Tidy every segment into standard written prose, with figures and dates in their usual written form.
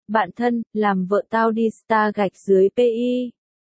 Bạn thân, làm vợ tao đi star-pi.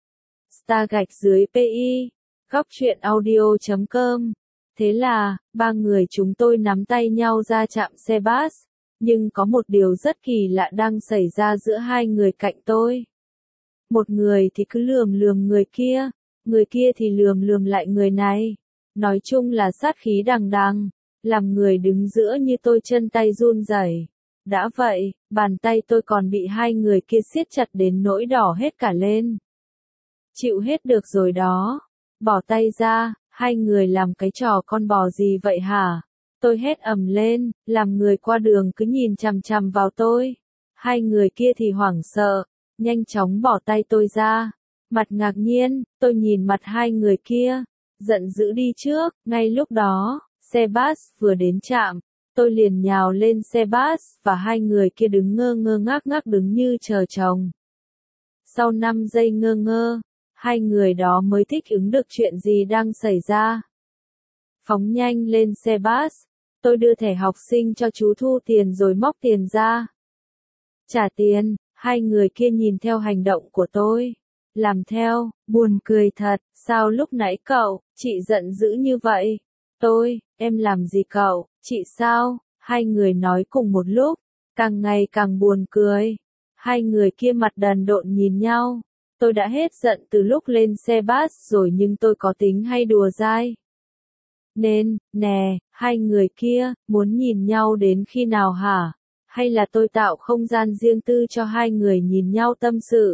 Star-pi. Góc truyện audio.com. Thế là, ba người chúng tôi nắm tay nhau ra trạm xe bus. Nhưng có một điều rất kỳ lạ đang xảy ra giữa hai người cạnh tôi. Một người thì cứ lườm lườm người kia thì lườm lườm lại người này. Nói chung là sát khí đằng đằng, làm người đứng giữa như tôi chân tay run rẩy. Đã vậy, bàn tay tôi còn bị hai người kia siết chặt đến nỗi đỏ hết cả lên. Chịu hết được rồi đó. Bỏ tay ra, hai người làm cái trò con bò gì vậy hả? Tôi hét ầm lên, làm người qua đường cứ nhìn chằm chằm vào tôi. Hai người kia thì hoảng sợ, nhanh chóng bỏ tay tôi ra. Mặt ngạc nhiên, tôi nhìn mặt hai người kia, giận dữ đi trước. Ngay lúc đó, xe bus vừa đến trạm, tôi liền nhào lên xe bus và hai người kia đứng ngơ ngơ ngác ngác đứng như chờ chồng. Sau 5 giây ngơ ngơ, hai người đó mới thích ứng được chuyện gì đang xảy ra. Phóng nhanh lên xe bus, tôi đưa thẻ học sinh cho chú thu tiền rồi móc tiền ra. Trả tiền, hai người kia nhìn theo hành động của tôi. Làm theo, buồn cười thật, sao lúc nãy chị giận dữ như vậy? Em làm gì cậu, chị sao? Hai người nói cùng một lúc, càng ngày càng buồn cười. Hai người kia mặt đần độn nhìn nhau. Tôi đã hết giận từ lúc lên xe bus rồi nhưng tôi có tính hay đùa dai. Nên, hai người kia, muốn nhìn nhau đến khi nào hả? Hay là tôi tạo không gian riêng tư cho hai người nhìn nhau tâm sự?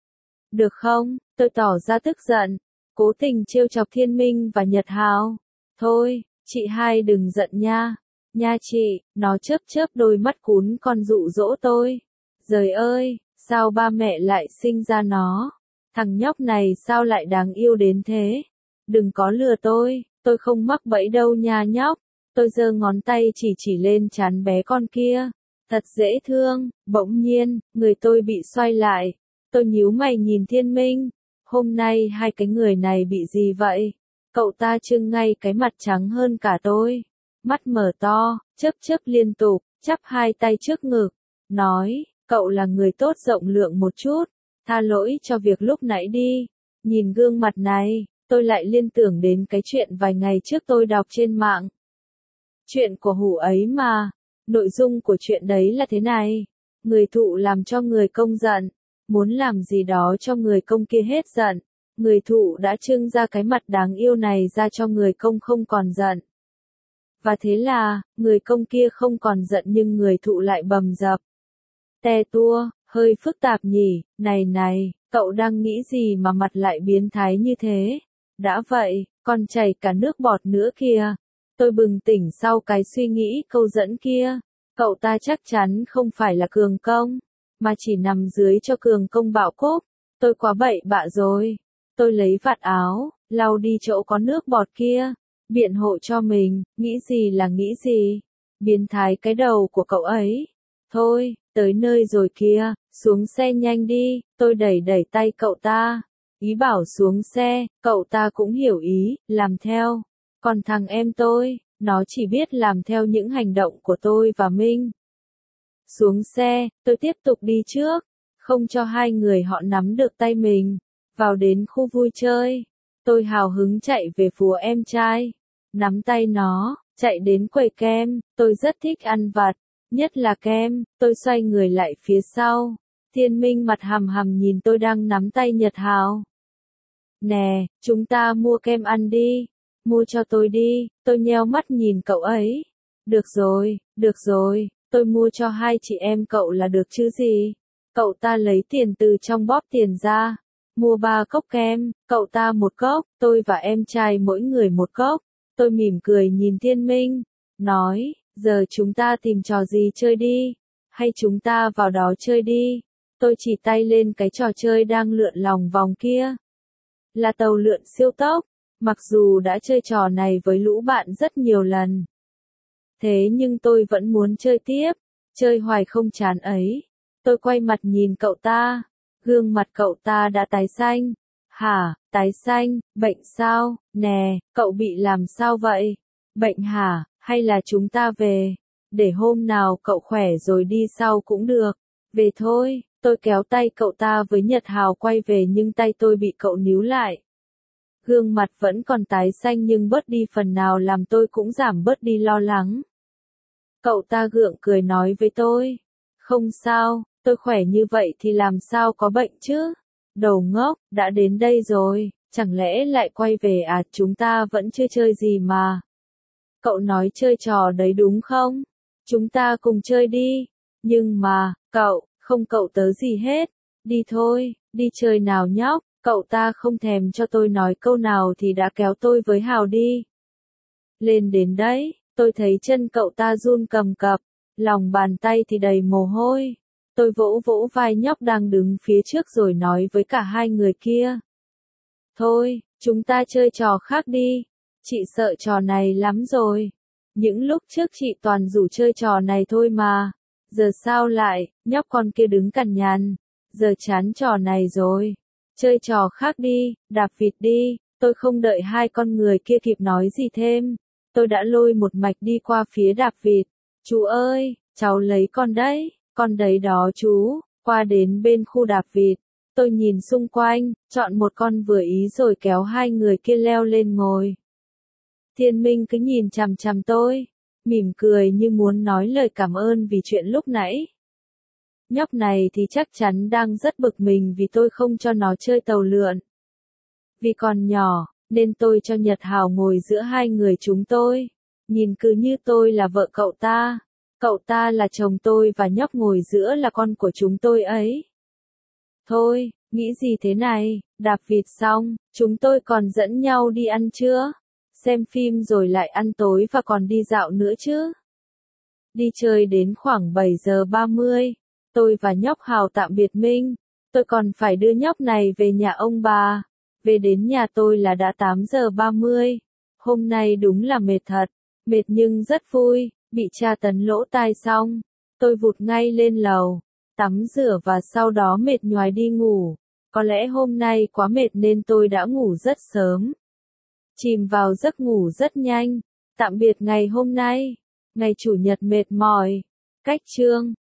Được không? Tôi tỏ ra tức giận, cố tình trêu chọc Thiên Minh và Nhật Hào. Thôi, chị hai đừng giận nha. Nha chị, nó chớp chớp đôi mắt cún con dụ dỗ tôi. Giời ơi, sao ba mẹ lại sinh ra nó? Thằng nhóc này sao lại đáng yêu đến thế? Đừng có lừa tôi không mắc bẫy đâu nha nhóc. Tôi giơ ngón tay chỉ lên trán bé con kia. Thật dễ thương. Bỗng nhiên, người tôi bị xoay lại. Tôi nhíu mày nhìn Thiên Minh. Hôm nay hai cái người này bị gì vậy? Cậu ta trưng ngay cái mặt trắng hơn cả tôi. Mắt mở to, chớp liên tục, chắp hai tay trước ngực. Nói, cậu là người tốt rộng lượng một chút. Tha lỗi cho việc lúc nãy đi. Nhìn gương mặt này, tôi lại liên tưởng đến cái chuyện vài ngày trước tôi đọc trên mạng. Chuyện của Hủ ấy mà. Nội dung của chuyện đấy là thế này. Người thụ làm cho người công giận. Muốn làm gì đó cho người công kia hết giận. Người thụ đã trưng ra cái mặt đáng yêu này ra cho người công không còn giận. Và thế là, người công kia không còn giận nhưng người thụ lại bầm dập. Te tua, hơi phức tạp nhỉ, này, cậu đang nghĩ gì mà mặt lại biến thái như thế? Đã vậy, còn chảy cả nước bọt nữa kìa. Tôi bừng tỉnh sau cái suy nghĩ câu dẫn kia. Cậu ta chắc chắn không phải là Cường Công, mà chỉ nằm dưới cho Cường Công bạo cốp. Tôi quá bậy bạ rồi. Tôi lấy vạt áo, lau đi chỗ có nước bọt kia. Biện hộ cho mình, nghĩ gì là nghĩ gì. Biến thái cái đầu của cậu ấy. Thôi, tới nơi rồi kìa, xuống xe nhanh đi. Tôi đẩy tay cậu ta. Ý bảo xuống xe, cậu ta cũng hiểu ý, làm theo. Còn thằng em tôi, nó chỉ biết làm theo những hành động của tôi và Minh. Xuống xe, tôi tiếp tục đi trước, không cho hai người họ nắm được tay mình. Vào đến khu vui chơi, tôi hào hứng chạy về phía em trai. Nắm tay nó, chạy đến quầy kem, tôi rất thích ăn vặt, nhất là kem. Tôi xoay người lại phía sau. Thiên Minh mặt hằm hằm nhìn tôi đang nắm tay Nhật Hào. Chúng ta mua kem ăn đi. Mua cho tôi đi. Tôi nheo mắt nhìn cậu ấy. Được rồi, tôi mua cho hai chị em cậu là được chứ gì. Cậu ta lấy tiền từ trong bóp tiền ra. Mua 3 cốc kem, cậu ta 1 cốc, tôi và em trai mỗi người 1 cốc. Tôi mỉm cười nhìn Thiên Minh, nói, giờ chúng ta tìm trò gì chơi đi, hay chúng ta vào đó chơi đi. Tôi chỉ tay lên cái trò chơi đang lượn lòng vòng kia. Là tàu lượn siêu tốc, mặc dù đã chơi trò này với lũ bạn rất nhiều lần. Thế nhưng tôi vẫn muốn chơi tiếp, chơi hoài không chán ấy. Tôi quay mặt nhìn cậu ta, gương mặt cậu ta đã tái xanh. Hả, tái xanh, bệnh sao, cậu bị làm sao vậy? Bệnh hả, hay là chúng ta về? Để hôm nào cậu khỏe rồi đi sau cũng được. Về thôi, tôi kéo tay cậu ta với Nhật Hào quay về nhưng tay tôi bị cậu níu lại. Gương mặt vẫn còn tái xanh nhưng bớt đi phần nào làm tôi cũng giảm bớt đi lo lắng. Cậu ta gượng cười nói với tôi. Không sao, tôi khỏe như vậy thì làm sao có bệnh chứ? Đồ ngốc, đã đến đây rồi, chẳng lẽ lại quay về à, chúng ta vẫn chưa chơi gì mà. Cậu nói chơi trò đấy đúng không? Chúng ta cùng chơi đi. Nhưng mà, không cậu tớ gì hết. Đi thôi, đi chơi nào nhóc. Cậu ta không thèm cho tôi nói câu nào thì đã kéo tôi với Hào đi. Lên đến đấy, tôi thấy chân cậu ta run cầm cập, lòng bàn tay thì đầy mồ hôi. Tôi vỗ vỗ vai nhóc đang đứng phía trước rồi nói với cả hai người kia. Thôi, chúng ta chơi trò khác đi. Chị sợ trò này lắm rồi. Những lúc trước chị toàn rủ chơi trò này thôi mà. Giờ sao lại, nhóc con kia đứng cằn nhằn. Giờ chán trò này rồi. Chơi trò khác đi, đạp vịt đi. Tôi không đợi hai con người kia kịp nói gì thêm. Tôi đã lôi một mạch đi qua phía đạp vịt. Chú ơi, cháu lấy con đấy đó chú. Qua đến bên khu đạp vịt. Tôi nhìn xung quanh, chọn một con vừa ý rồi kéo hai người kia leo lên ngồi. Thiên Minh cứ nhìn chằm chằm tôi, mỉm cười như muốn nói lời cảm ơn vì chuyện lúc nãy. Nhóc này thì chắc chắn đang rất bực mình vì tôi không cho nó chơi tàu lượn. Vì còn nhỏ, nên tôi cho Nhật Hào ngồi giữa hai người chúng tôi. Nhìn cứ như tôi là vợ cậu ta là chồng tôi và nhóc ngồi giữa là con của chúng tôi ấy. Thôi, nghĩ gì thế này, đạp vịt xong, chúng tôi còn dẫn nhau đi ăn trưa, xem phim rồi lại ăn tối và còn đi dạo nữa chứ. Đi chơi đến khoảng 7 giờ 30, tôi và nhóc Hào tạm biệt Minh, tôi còn phải đưa nhóc này về nhà ông bà, về đến nhà tôi là đã 8 giờ 30, hôm nay đúng là mệt thật, mệt nhưng rất vui, bị tra tấn lỗ tai xong, tôi vụt ngay lên lầu. Tắm rửa và sau đó mệt nhoài đi ngủ. Có lẽ hôm nay quá mệt nên tôi đã ngủ rất sớm. Chìm vào giấc ngủ rất nhanh. Tạm biệt ngày hôm nay. Ngày chủ nhật mệt mỏi. Cách chương.